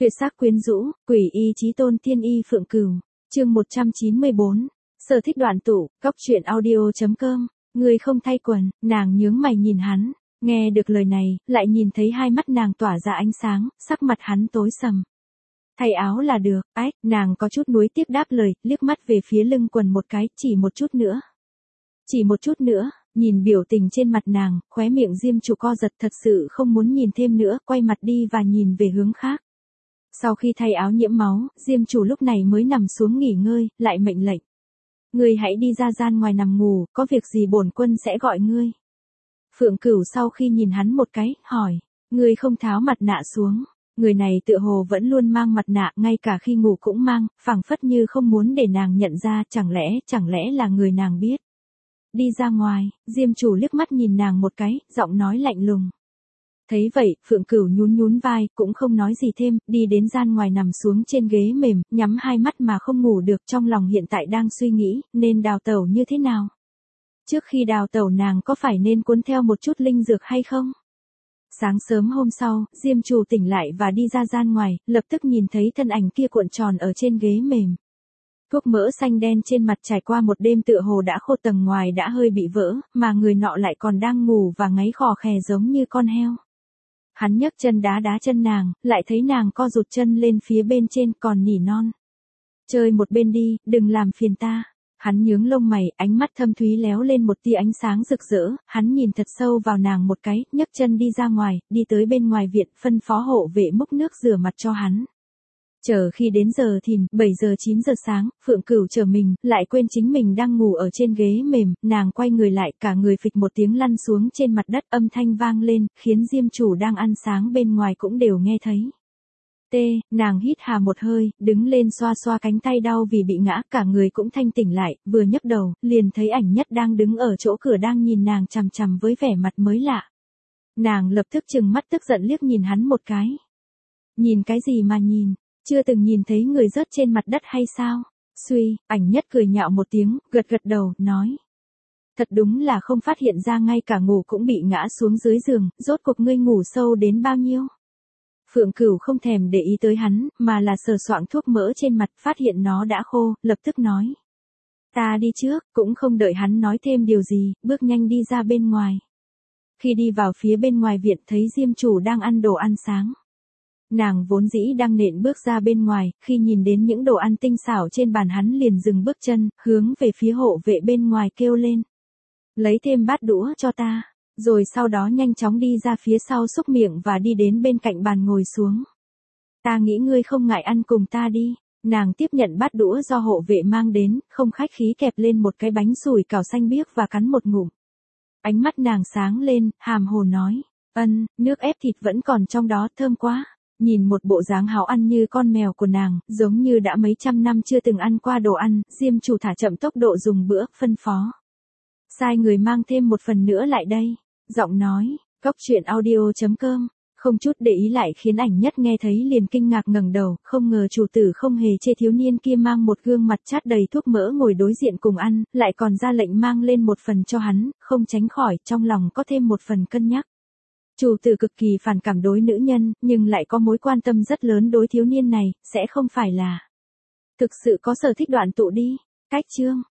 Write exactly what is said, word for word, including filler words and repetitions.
Tuyệt sắc quyến rũ, quỷ y chí tôn tiên y Phượng Cửu. Chương một trăm chín mươi bốn. Sở thích đoạn tụ, góc truyện audio chấm com. Người không thay quần, nàng nhướng mày nhìn hắn, nghe được lời này, lại nhìn thấy hai mắt nàng tỏa ra ánh sáng, sắc mặt hắn tối sầm. Thay áo là được, ách, nàng có chút nuối tiếc đáp lời, liếc mắt về phía lưng quần một cái, chỉ một chút nữa. Chỉ một chút nữa, nhìn biểu tình trên mặt nàng, khóe miệng Diêm Chủ co giật, thật sự không muốn nhìn thêm nữa, quay mặt đi và nhìn về hướng khác. Sau khi thay áo nhiễm máu, Diêm Chủ lúc này mới nằm xuống nghỉ ngơi, lại mệnh lệnh. Ngươi hãy đi ra gian ngoài nằm ngủ, có việc gì bổn quân sẽ gọi ngươi. Phượng Cửu sau khi nhìn hắn một cái, hỏi, ngươi không tháo mặt nạ xuống. Người này tựa hồ vẫn luôn mang mặt nạ, ngay cả khi ngủ cũng mang, phảng phất như không muốn để nàng nhận ra, chẳng lẽ, chẳng lẽ là người nàng biết. Đi ra ngoài, Diêm Chủ liếc mắt nhìn nàng một cái, giọng nói lạnh lùng. Thấy vậy, Phượng Cửu nhún nhún vai, cũng không nói gì thêm, đi đến gian ngoài nằm xuống trên ghế mềm, nhắm hai mắt mà không ngủ được, trong lòng hiện tại đang suy nghĩ, nên đào tẩu như thế nào. Trước khi đào tẩu nàng có phải nên cuốn theo một chút linh dược hay không? Sáng sớm hôm sau, Diêm Chủ tỉnh lại và đi ra gian ngoài, lập tức nhìn thấy thân ảnh kia cuộn tròn ở trên ghế mềm. Thuốc mỡ xanh đen trên mặt trải qua một đêm tựa hồ đã khô, tầng ngoài đã hơi bị vỡ, mà người nọ lại còn đang ngủ và ngáy khò khè giống như con heo. Hắn nhấc chân đá đá chân nàng, lại thấy nàng co rụt chân lên phía bên trên, còn nỉ non. Chơi một bên đi, đừng làm phiền ta. Hắn nhướng lông mày, ánh mắt thâm thúy léo lên một tia ánh sáng rực rỡ, hắn nhìn thật sâu vào nàng một cái, nhấc chân đi ra ngoài, đi tới bên ngoài viện, phân phó hộ vệ múc nước rửa mặt cho hắn. Chờ khi đến giờ thìn, bảy giờ chín giờ sáng, Phượng Cửu chờ mình, lại quên chính mình đang ngủ ở trên ghế mềm, nàng quay người lại, cả người phịch một tiếng lăn xuống trên mặt đất, âm thanh vang lên, khiến Diêm Chủ đang ăn sáng bên ngoài cũng đều nghe thấy. Tê, nàng hít hà một hơi, đứng lên xoa xoa cánh tay đau vì bị ngã, cả người cũng thanh tỉnh lại, vừa nhấc đầu, liền thấy Ảnh Nhất đang đứng ở chỗ cửa đang nhìn nàng chằm chằm với vẻ mặt mới lạ. Nàng lập tức trừng mắt tức giận liếc nhìn hắn một cái. Nhìn cái gì mà nhìn? Chưa từng nhìn thấy người rớt trên mặt đất hay sao? Suy, Ảnh Nhất cười nhạo một tiếng, gật gật đầu, nói. Thật đúng là không phát hiện ra ngay cả ngủ cũng bị ngã xuống dưới giường, rốt cuộc ngươi ngủ sâu đến bao nhiêu? Phượng Cửu không thèm để ý tới hắn, mà là sờ soạng thuốc mỡ trên mặt, phát hiện nó đã khô, lập tức nói. Ta đi trước, cũng không đợi hắn nói thêm điều gì, bước nhanh đi ra bên ngoài. Khi đi vào phía bên ngoài viện thấy Diêm Chủ đang ăn đồ ăn sáng. Nàng vốn dĩ đang nện bước ra bên ngoài, khi nhìn đến những đồ ăn tinh xảo trên bàn hắn liền dừng bước chân, hướng về phía hộ vệ bên ngoài kêu lên. Lấy thêm bát đũa cho ta, rồi sau đó nhanh chóng đi ra phía sau xúc miệng và đi đến bên cạnh bàn ngồi xuống. Ta nghĩ ngươi không ngại ăn cùng ta đi. Nàng tiếp nhận bát đũa do hộ vệ mang đến, không khách khí kẹp lên một cái bánh sủi cảo xanh biếc và cắn một ngụm. Ánh mắt nàng sáng lên, hàm hồ nói, ân, nước ép thịt vẫn còn trong đó, thơm quá. Nhìn một bộ dáng háo ăn như con mèo của nàng, giống như đã mấy trăm năm chưa từng ăn qua đồ ăn, Diêm Chủ thả chậm tốc độ dùng bữa, phân phó. Sai người mang thêm một phần nữa lại đây. Giọng nói, góc truyện audio chấm com, không chút để ý lại khiến Ảnh Nhất nghe thấy liền kinh ngạc ngẩng đầu, không ngờ chủ tử không hề chê thiếu niên kia mang một gương mặt chát đầy thuốc mỡ ngồi đối diện cùng ăn, lại còn ra lệnh mang lên một phần cho hắn, không tránh khỏi, trong lòng có thêm một phần cân nhắc. Chủ tử cực kỳ phản cảm đối nữ nhân, nhưng lại có mối quan tâm rất lớn đối thiếu niên này, sẽ không phải là thực sự có sở thích đoạn tụ đi. Cách chương